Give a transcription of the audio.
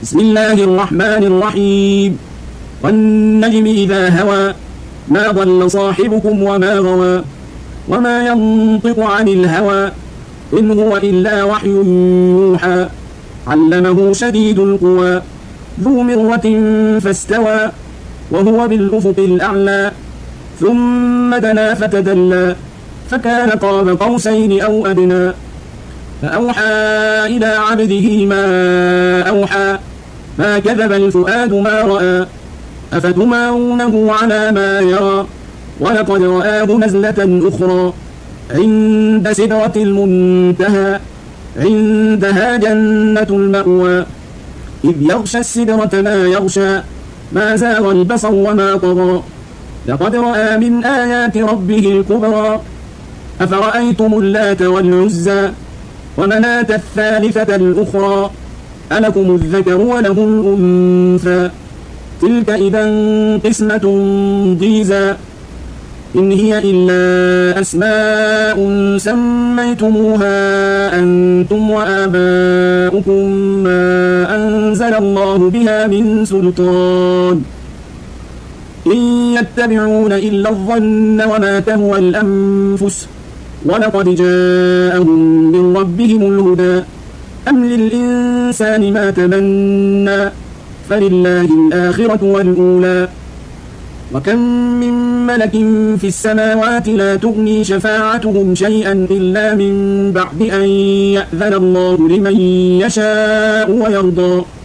بسم الله الرحمن الرحيم والنجم إذا هوى ما ضل صاحبكم وما غوى وما ينطق عن الهوى إن هو إلا وحي يوحى علمه شديد القوى ذو مرة فاستوى وهو بالأفق الأعلى ثم دنا فتدلى فكان قاب قوسين أو أدنى فأوحى إلى عبده ما أوحى ما كذب الفؤاد ما رأى أفتمارونه على ما يرى ولقد رآه نزلة أخرى عند سدرة المنتهى عندها جنة المأوى إذ يغشى السدرة ما يغشى ما زاغ البصر وما طغى لقد رأى من آيات ربه الكبرى أفرأيتم اللات والعزى ومناة الثالثة الأخرى ألكم الذكر وله الأنثى تلك إذا قسمة ضيزى إن هي إلا أسماء سميتموها أنتم وآباؤكم ما أنزل الله بها من سلطان إن يتبعون إلا الظن وما تهوى الأنفس ولقد جاءهم من ربهم الهدى أم للإنسان ما تمنى فلله الآخرة والأولى وكم من ملك في السماوات لا تغني شفاعتهم شيئا إلا من بعد أن يأذن الله لمن يشاء ويرضى